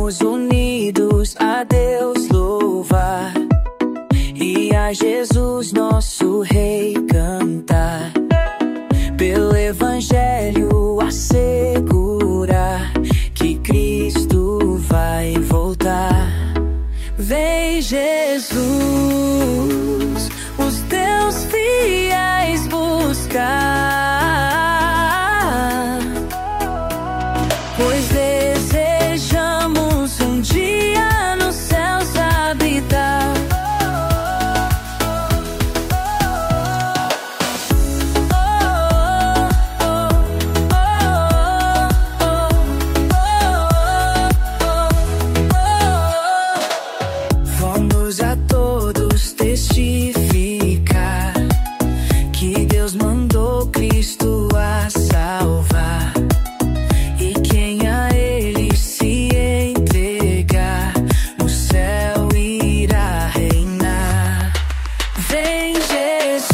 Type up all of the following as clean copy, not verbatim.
Vamos unidos a Deus louvar e a Jesus nosso Rei cantar, pelo Evangelho assegurar que Cristo vai voltar. Vem Jesus, os teus fiéis buscar, pois desejamos um dia nos céus habitar. Vamos a todos testificar que Deus mandou Cristo a salvar, e quem a Ele se entregar no céu irá reinar. Vem Jesus,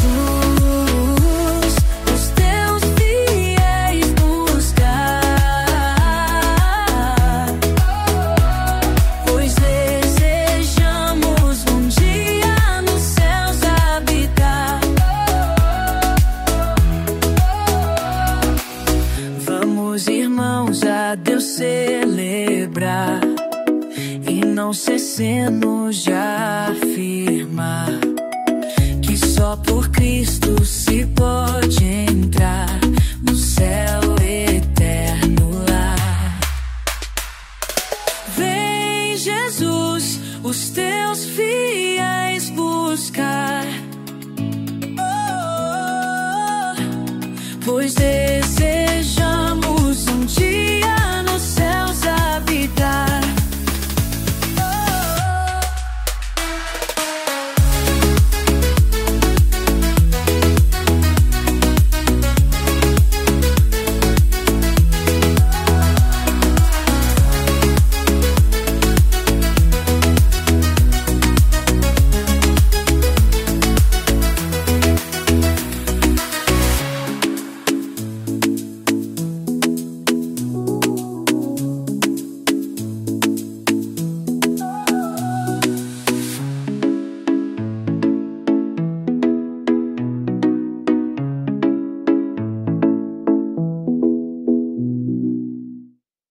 os teus fiéis buscar, pois desejamos um dia nos céus habitar. Vamos, irmãos, a Deus celebrar e não cessemos de afirmar